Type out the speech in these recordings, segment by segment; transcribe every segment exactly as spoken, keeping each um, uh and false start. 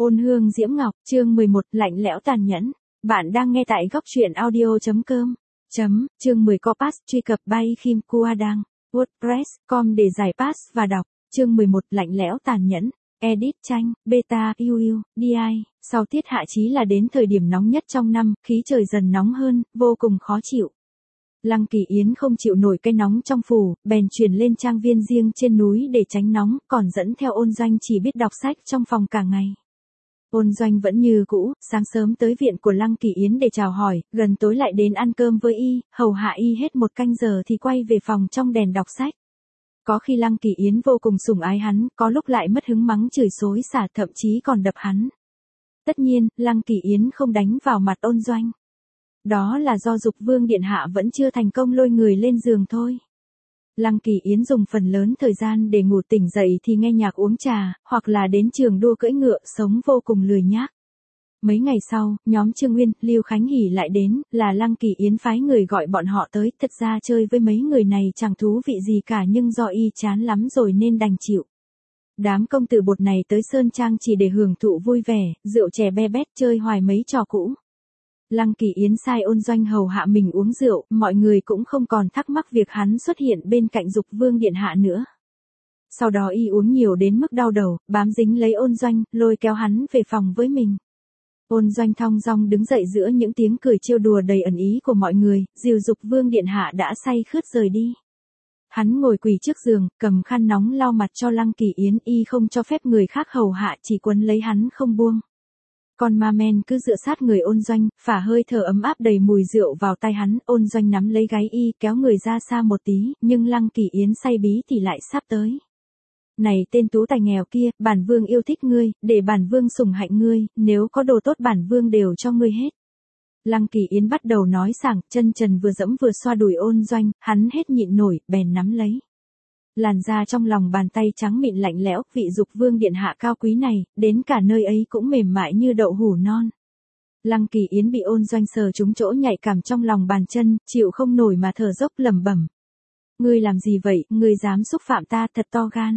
Ôn hương diễm ngọc, chương mười một, lạnh lẽo tàn nhẫn. Bạn đang nghe tại góc truyện audio chấm com. Chấm, chương mười Copass, truy cập by Kim Kuadang, WordPress chấm com để giải pass và đọc. Chương mười một, lạnh lẽo tàn nhẫn. Edit tranh, beta, u u, đê i. Sau tiết hạ chí là đến thời điểm nóng nhất trong năm, khí trời dần nóng hơn, vô cùng khó chịu. Lăng Kỳ Yến không chịu nổi cái nóng trong phủ, bèn chuyển lên trang viên riêng trên núi để tránh nóng, còn dẫn theo Ôn Doanh chỉ biết đọc sách trong phòng cả ngày. Ôn Doanh vẫn như cũ, sáng sớm tới viện của Lăng Kỳ Yến để chào hỏi, gần tối lại đến ăn cơm với y, hầu hạ y hết một canh giờ thì quay về phòng trong đèn đọc sách. Có khi Lăng Kỳ Yến vô cùng sủng ái hắn, có lúc lại mất hứng mắng chửi xối xả, thậm chí còn đập hắn. Tất nhiên, Lăng Kỳ Yến không đánh vào mặt Ôn Doanh. Đó là do Dục Vương điện hạ vẫn chưa thành công lôi người lên giường thôi. Lăng Kỳ Yến dùng phần lớn thời gian để ngủ, tỉnh dậy thì nghe nhạc uống trà, hoặc là đến trường đua cưỡi ngựa, sống vô cùng lười nhác. Mấy ngày sau, nhóm Trương Nguyên, Lưu Khánh Hỷ lại đến, là Lăng Kỳ Yến phái người gọi bọn họ tới, thật ra chơi với mấy người này chẳng thú vị gì cả nhưng do y chán lắm rồi nên đành chịu. Đám công tử bột này tới Sơn Trang chỉ để hưởng thụ vui vẻ, rượu chè be bét, chơi hoài mấy trò cũ. Lăng Kỳ Yến sai Ôn Doanh hầu hạ mình uống rượu, mọi người cũng không còn thắc mắc việc hắn xuất hiện bên cạnh Dục Vương điện hạ nữa. Sau đó y uống nhiều đến mức đau đầu, bám dính lấy Ôn Doanh, lôi kéo hắn về phòng với mình. Ôn Doanh thong dong đứng dậy giữa những tiếng cười trêu đùa đầy ẩn ý của mọi người, dìu Dục Vương điện hạ đã say khướt rời đi. Hắn ngồi quỳ trước giường, cầm khăn nóng lau mặt cho Lăng Kỳ Yến, y không cho phép người khác hầu hạ, chỉ quấn lấy hắn không buông. Con ma men cứ dựa sát người Ôn Doanh, phả hơi thở ấm áp đầy mùi rượu vào tai hắn, Ôn Doanh nắm lấy gáy y, kéo người ra xa một tí, nhưng Lăng Kỳ Yến say bí thì lại sắp tới. Này tên tú tài nghèo kia, bản vương yêu thích ngươi, để bản vương sủng hạnh ngươi, nếu có đồ tốt bản vương đều cho ngươi hết. Lăng Kỳ Yến bắt đầu nói sảng, chân trần vừa dẫm vừa xoa đùi Ôn Doanh, hắn hết nhịn nổi, bèn nắm lấy. Làn da trong lòng bàn tay trắng mịn lạnh lẽo, vị Dục Vương điện hạ cao quý này, đến cả nơi ấy cũng mềm mại như đậu hũ non. Lăng Kỳ Yến bị Ôn Doanh sờ trúng chỗ nhạy cảm trong lòng bàn chân, chịu không nổi mà thở dốc lẩm bẩm. Ngươi làm gì vậy, ngươi dám xúc phạm ta, thật to gan.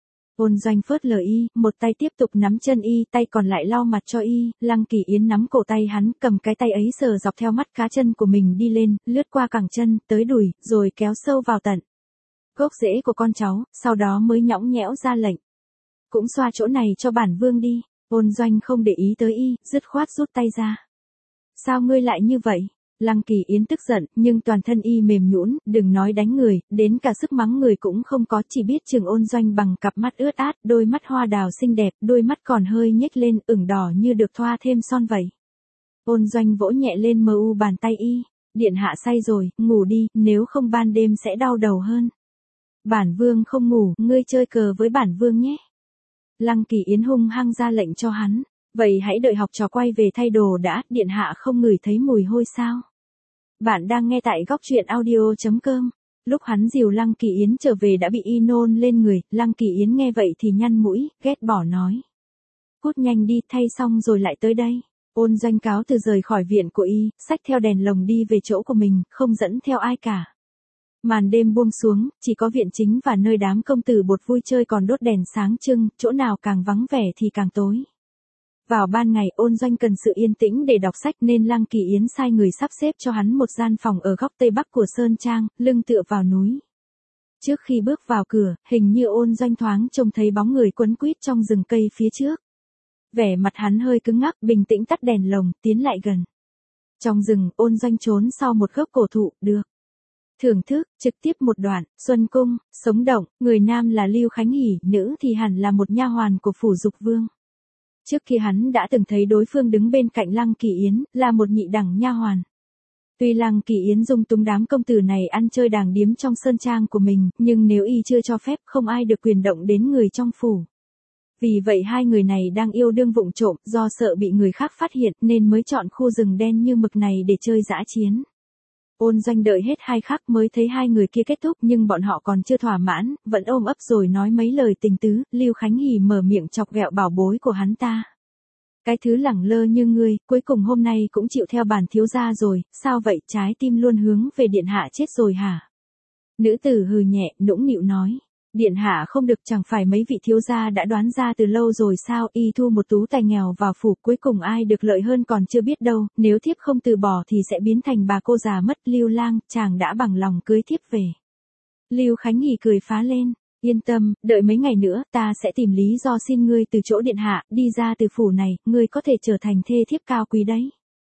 Ôn Doanh phớt lờ y, một tay tiếp tục nắm chân y, tay còn lại lau mặt cho y, Lăng Kỳ Yến nắm cổ tay hắn, cầm cái tay ấy sờ dọc theo mắt cá chân của mình đi lên, lướt qua cẳng chân, tới đùi, rồi kéo sâu vào tận gốc rễ của con cháu, sau đó mới nhõng nhẽo ra lệnh. Cũng xoa chỗ này cho bản vương đi. Ôn Doanh không để ý tới y, dứt khoát rút tay ra. Sao ngươi lại như vậy? Lăng Kỳ Yến tức giận, nhưng toàn thân y mềm nhũn, đừng nói đánh người, đến cả sức mắng người cũng không có, chỉ biết chừng Ôn Doanh bằng cặp mắt ướt át, đôi mắt hoa đào xinh đẹp, đôi mắt còn hơi nhếch lên, ửng đỏ như được thoa thêm son vậy. Ôn Doanh vỗ nhẹ lên mờ u bàn tay y, điện hạ say rồi, ngủ đi, nếu không ban đêm sẽ đau đầu hơn. Bản vương không ngủ, ngươi chơi cờ với bản vương nhé. Lăng Kỳ Yến hung hăng ra lệnh cho hắn, vậy hãy đợi học trò quay về thay đồ đã, điện hạ không ngửi thấy mùi hôi sao? Bạn đang nghe tại góc truyện audio chấm com. Lúc hắn dìu Lăng Kỳ Yến trở về đã bị y nôn lên người, Lăng Kỳ Yến nghe vậy thì nhăn mũi, ghét bỏ nói. Cút nhanh đi, thay xong rồi lại tới đây. Ôn Doanh cáo từ rời khỏi viện của y, xách theo đèn lồng đi về chỗ của mình, không dẫn theo ai cả. Màn đêm buông xuống, chỉ có viện chính và nơi đám công tử bột vui chơi còn đốt đèn sáng trưng, chỗ nào càng vắng vẻ thì càng tối. Vào ban ngày Ôn Doanh cần sự yên tĩnh để đọc sách nên Lăng Kỳ Yến sai người sắp xếp cho hắn một gian phòng ở góc tây bắc của Sơn Trang, lưng tựa vào núi. Trước khi bước vào cửa, hình như Ôn Doanh thoáng trông thấy bóng người quấn quýt trong rừng cây phía trước. Vẻ mặt hắn hơi cứng ngắc, bình tĩnh tắt đèn lồng, tiến lại gần. Trong rừng, Ôn Doanh trốn sau một gốc cổ thụ, được. Thưởng thức, trực tiếp một đoạn, Xuân Cung, sống động, người nam là Lưu Khánh Hỷ, nữ thì hẳn là một nha hoàn của phủ Dục Vương. Trước khi hắn đã từng thấy đối phương đứng bên cạnh Lăng Kỳ Yến, là một nhị đẳng nha hoàn. Tuy Lăng Kỳ Yến dung túng đám công tử này ăn chơi đàng điếm trong sơn trang của mình, nhưng nếu y chưa cho phép không ai được quyền động đến người trong phủ. Vì vậy hai người này đang yêu đương vụng trộm, do sợ bị người khác phát hiện nên mới chọn khu rừng đen như mực này để chơi dã chiến. Ôn Doanh đợi hết hai khắc mới thấy hai người kia kết thúc nhưng bọn họ còn chưa thỏa mãn, vẫn ôm ấp rồi nói mấy lời tình tứ, Lưu Khánh Hỷ mở miệng chọc ghẹo bảo bối của hắn ta. Cái thứ lẳng lơ như ngươi, cuối cùng hôm nay cũng chịu theo bản thiếu gia rồi, sao vậy, trái tim luôn hướng về điện hạ chết rồi hả? Nữ tử hừ nhẹ, nũng nịu nói. Điện hạ không được, chẳng phải mấy vị thiếu gia đã đoán ra từ lâu rồi sao, y thu một tú tài nghèo vào phủ, cuối cùng ai được lợi hơn còn chưa biết đâu, nếu thiếp không từ bỏ thì sẽ biến thành bà cô già mất. Lưu Lang, chàng đã bằng lòng cưới thiếp về. Lưu Khánh Hỉ cười phá lên, yên tâm, đợi mấy ngày nữa, ta sẽ tìm lý do xin ngươi từ chỗ điện hạ, đi ra từ phủ này, ngươi có thể trở thành thê thiếp cao quý đấy.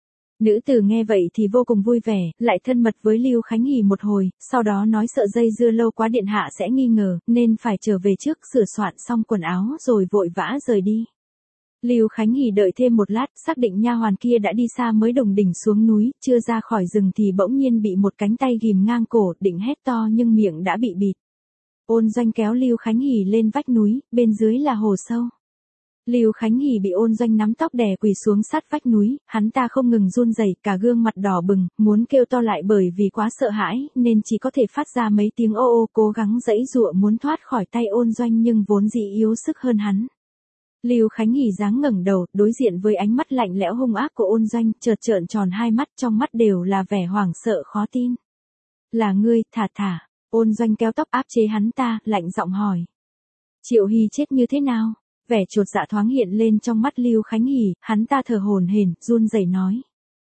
Nữ tử nghe vậy thì vô cùng vui vẻ, lại thân mật với Lưu Khánh Hỉ một hồi, sau đó nói sợ dây dưa lâu quá điện hạ sẽ nghi ngờ, nên phải trở về trước, sửa soạn xong quần áo rồi vội vã rời đi. Lưu Khánh Hỉ đợi thêm một lát, xác định nha hoàn kia đã đi xa mới đồng đỉnh xuống núi, chưa ra khỏi rừng thì bỗng nhiên bị một cánh tay ghim ngang cổ, định hét to nhưng miệng đã bị bịt. Ôn Doanh kéo Lưu Khánh Hỉ lên vách núi, bên dưới là hồ sâu. Lưu Khánh Hỉ bị Ôn Doanh nắm tóc đè quỳ xuống sát vách núi, hắn ta không ngừng run rẩy, cả gương mặt đỏ bừng, muốn kêu to lại bởi vì quá sợ hãi, nên chỉ có thể phát ra mấy tiếng ô ô, cố gắng giãy giụa muốn thoát khỏi tay Ôn Doanh nhưng vốn dĩ yếu sức hơn hắn. Lưu Khánh Hỉ dáng ngẩng đầu, đối diện với ánh mắt lạnh lẽo hung ác của Ôn Doanh, chợt trợn tròn hai mắt, trong mắt đều là vẻ hoảng sợ khó tin. Là ngươi, thả thả. Ôn Doanh kéo tóc áp chế hắn ta, lạnh giọng hỏi. Triệu Hy chết như thế nào? Vẻ chột dạ thoáng hiện lên trong mắt Lưu Khánh Hỉ, hắn ta thở hổn hển, run rẩy nói.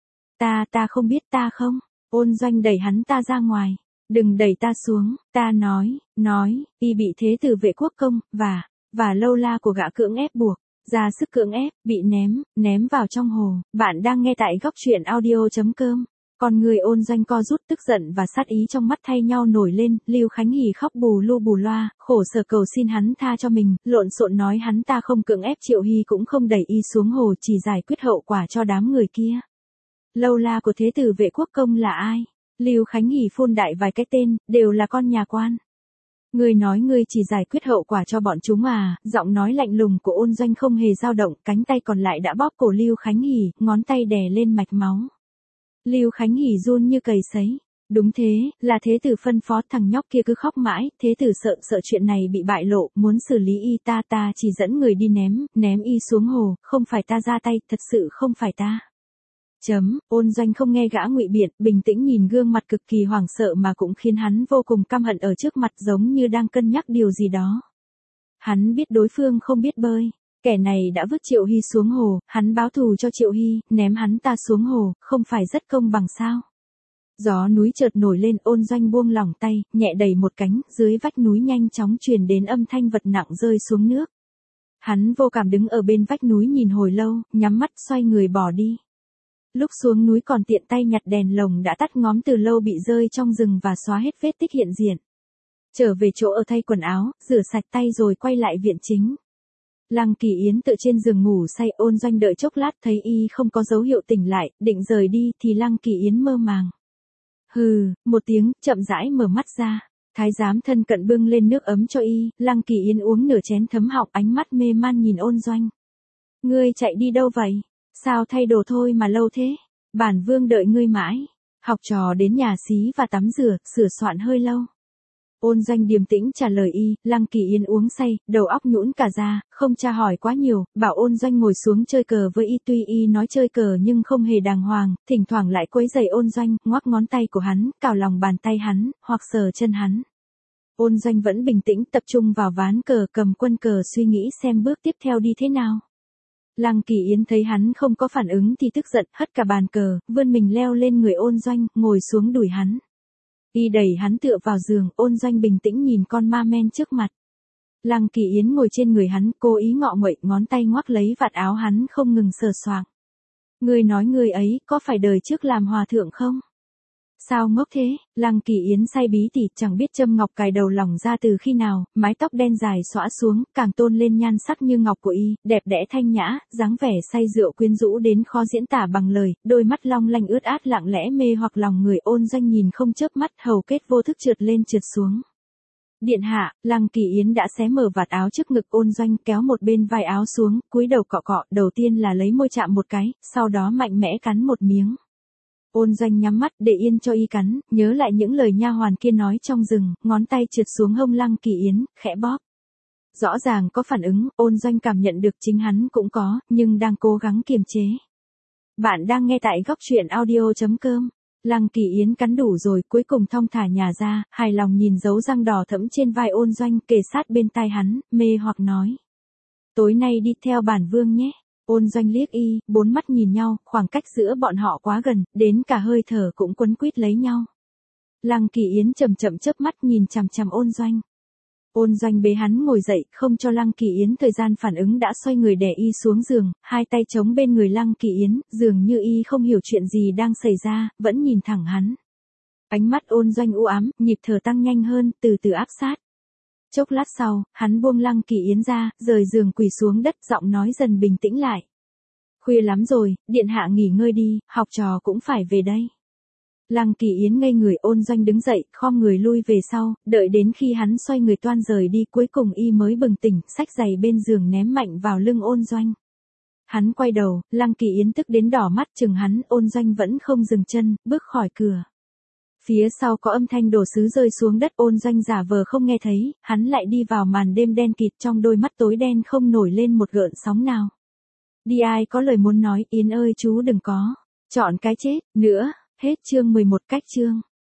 Ta, ta không biết, ta không. Ôn Doanh đẩy hắn ta ra ngoài. Đừng đẩy ta xuống, ta nói, nói, y bị thế tử Vệ Quốc Công, và, và lâu la của gã cưỡng ép buộc, ra sức cưỡng ép, bị ném, ném vào trong hồ. Bạn đang nghe tại góc truyện audio chấm com. Còn người Ôn Doanh co rút, tức giận và sát ý trong mắt thay nhau nổi lên, Lưu Khánh Hỉ khóc bù lu bù loa, khổ sở cầu xin hắn tha cho mình, lộn xộn nói hắn ta không cưỡng ép Triệu Hy cũng không đẩy y xuống hồ, chỉ giải quyết hậu quả cho đám người kia. Lâu la của thế tử Vệ Quốc Công là ai? Lưu Khánh Hỉ phun đại vài cái tên, đều là con nhà quan. Ngươi nói ngươi chỉ giải quyết hậu quả cho bọn chúng à? Giọng nói lạnh lùng của Ôn Doanh không hề dao động, cánh tay còn lại đã bóp cổ Lưu Khánh Hỉ, ngón tay đè lên mạch máu. Lưu Khánh Hỉ run như cầy sấy. Đúng thế, là thế tử phân phó, thằng nhóc kia cứ khóc mãi, thế tử sợ sợ chuyện này bị bại lộ, muốn xử lý y, ta ta chỉ dẫn người đi ném, ném y xuống hồ, không phải ta ra tay, thật sự không phải ta. Chấm, Ôn Doanh không nghe gã ngụy biện, bình tĩnh nhìn gương mặt cực kỳ hoảng sợ mà cũng khiến hắn vô cùng căm hận ở trước mặt, giống như đang cân nhắc điều gì đó. Hắn biết đối phương không biết bơi. Kẻ này đã vứt Triệu Hy xuống hồ, hắn báo thù cho Triệu Hy, ném hắn ta xuống hồ, không phải rất công bằng sao? Gió núi chợt nổi lên, Ôn Doanh buông lỏng tay, nhẹ đẩy một cánh, dưới vách núi nhanh chóng truyền đến âm thanh vật nặng rơi xuống nước. Hắn vô cảm đứng ở bên vách núi nhìn hồi lâu, nhắm mắt xoay người bỏ đi. Lúc xuống núi còn tiện tay nhặt đèn lồng đã tắt ngóm từ lâu bị rơi trong rừng và xóa hết vết tích hiện diện. Trở về chỗ ở thay quần áo, rửa sạch tay rồi quay lại viện chính. Lăng Kỳ Yến tựa trên giường ngủ say, Ôn Doanh đợi chốc lát thấy y không có dấu hiệu tỉnh lại, định rời đi thì Lăng Kỳ Yến mơ màng. Hừ, một tiếng, chậm rãi mở mắt ra. Thái giám thân cận bưng lên nước ấm cho y, Lăng Kỳ Yến uống nửa chén thấm họng, ánh mắt mê man nhìn Ôn Doanh. Ngươi chạy đi đâu vậy? Sao thay đồ thôi mà lâu thế? Bản vương đợi ngươi mãi. Học trò đến nhà xí và tắm rửa, sửa soạn hơi lâu. Ôn Doanh điềm tĩnh trả lời y, Lăng Kỳ Yến uống say, đầu óc nhũn cả ra, không tra hỏi quá nhiều, bảo Ôn Doanh ngồi xuống chơi cờ với y, tuy y nói chơi cờ nhưng không hề đàng hoàng, thỉnh thoảng lại quấy rầy Ôn Doanh, ngoắc ngón tay của hắn, cào lòng bàn tay hắn, hoặc sờ chân hắn. Ôn Doanh vẫn bình tĩnh tập trung vào ván cờ, cầm quân cờ suy nghĩ xem bước tiếp theo đi thế nào. Lăng Kỳ Yến thấy hắn không có phản ứng thì tức giận, hất cả bàn cờ, vươn mình leo lên người Ôn Doanh, ngồi xuống đùi hắn. Y đẩy hắn tựa vào giường, Ôn Doanh bình tĩnh nhìn con ma men trước mặt. Lăng Kỳ Yến ngồi trên người hắn, cố ý ngọ nguậy, ngón tay ngoắc lấy vạt áo hắn không ngừng sờ soạng. Ngươi nói ngươi ấy, có phải đời trước làm hòa thượng không? Sao ngốc thế? Lăng Kỳ Yến say bí tỉ, chẳng biết châm ngọc cài đầu lỏng ra từ khi nào, mái tóc đen dài xõa xuống, càng tôn lên nhan sắc như ngọc của y, đẹp đẽ thanh nhã, dáng vẻ say rượu quyến rũ đến khó diễn tả bằng lời, đôi mắt long lanh ướt át lặng lẽ mê hoặc lòng người. Ôn Doanh nhìn không chớp mắt, hầu kết vô thức trượt lên trượt xuống. Điện hạ, Lăng Kỳ Yến đã xé mở vạt áo trước ngực Ôn Doanh, kéo một bên vai áo xuống, cúi đầu cọ cọ, đầu tiên là lấy môi chạm một cái, sau đó mạnh mẽ cắn một miếng. Ôn Doanh nhắm mắt để yên cho y cắn, nhớ lại những lời nha hoàn kia nói trong rừng, ngón tay trượt xuống hông Lăng Kỳ Yến, khẽ bóp. Rõ ràng có phản ứng, Ôn Doanh cảm nhận được chính hắn cũng có, nhưng đang cố gắng kiềm chế. Bạn đang nghe tại góc truyện audio chấm com. Lăng Kỳ Yến cắn đủ rồi, cuối cùng thong thả nhà ra, hài lòng nhìn dấu răng đỏ thẫm trên vai Ôn Doanh, kề sát bên tai hắn, mê hoặc nói. Tối nay đi theo bản vương nhé. Ôn Doanh liếc y, bốn mắt nhìn nhau, khoảng cách giữa bọn họ quá gần, đến cả hơi thở cũng quấn quýt lấy nhau. Lăng Kỳ Yến chậm chậm chớp mắt nhìn chằm chằm Ôn Doanh. Ôn Doanh bế hắn ngồi dậy, không cho Lăng Kỳ Yến thời gian phản ứng đã xoay người đè y xuống giường, hai tay chống bên người Lăng Kỳ Yến, dường như y không hiểu chuyện gì đang xảy ra, vẫn nhìn thẳng hắn. Ánh mắt Ôn Doanh u ám, nhịp thở tăng nhanh hơn, từ từ áp sát. Chốc lát sau, hắn buông Lăng Kỳ Yến ra, rời giường quỳ xuống đất, giọng nói dần bình tĩnh lại. Khuya lắm rồi, điện hạ nghỉ ngơi đi, học trò cũng phải về đây. Lăng Kỳ Yến ngây người. Ôn Doanh đứng dậy, khom người lui về sau, đợi đến khi hắn xoay người toan rời đi, cuối cùng y mới bừng tỉnh, xách giày bên giường ném mạnh vào lưng Ôn Doanh. Hắn quay đầu, Lăng Kỳ Yến tức đến đỏ mắt chừng hắn, Ôn Doanh vẫn không dừng chân, bước khỏi cửa. Phía sau có âm thanh đồ sứ rơi xuống đất, Ôn Doanh giả vờ không nghe thấy, hắn lại đi vào màn đêm đen kịt, trong đôi mắt tối đen không nổi lên một gợn sóng nào. Đi ai có lời muốn nói, Yến ơi chú đừng có chọn cái chết nữa. Hết chương mười một. Cách chương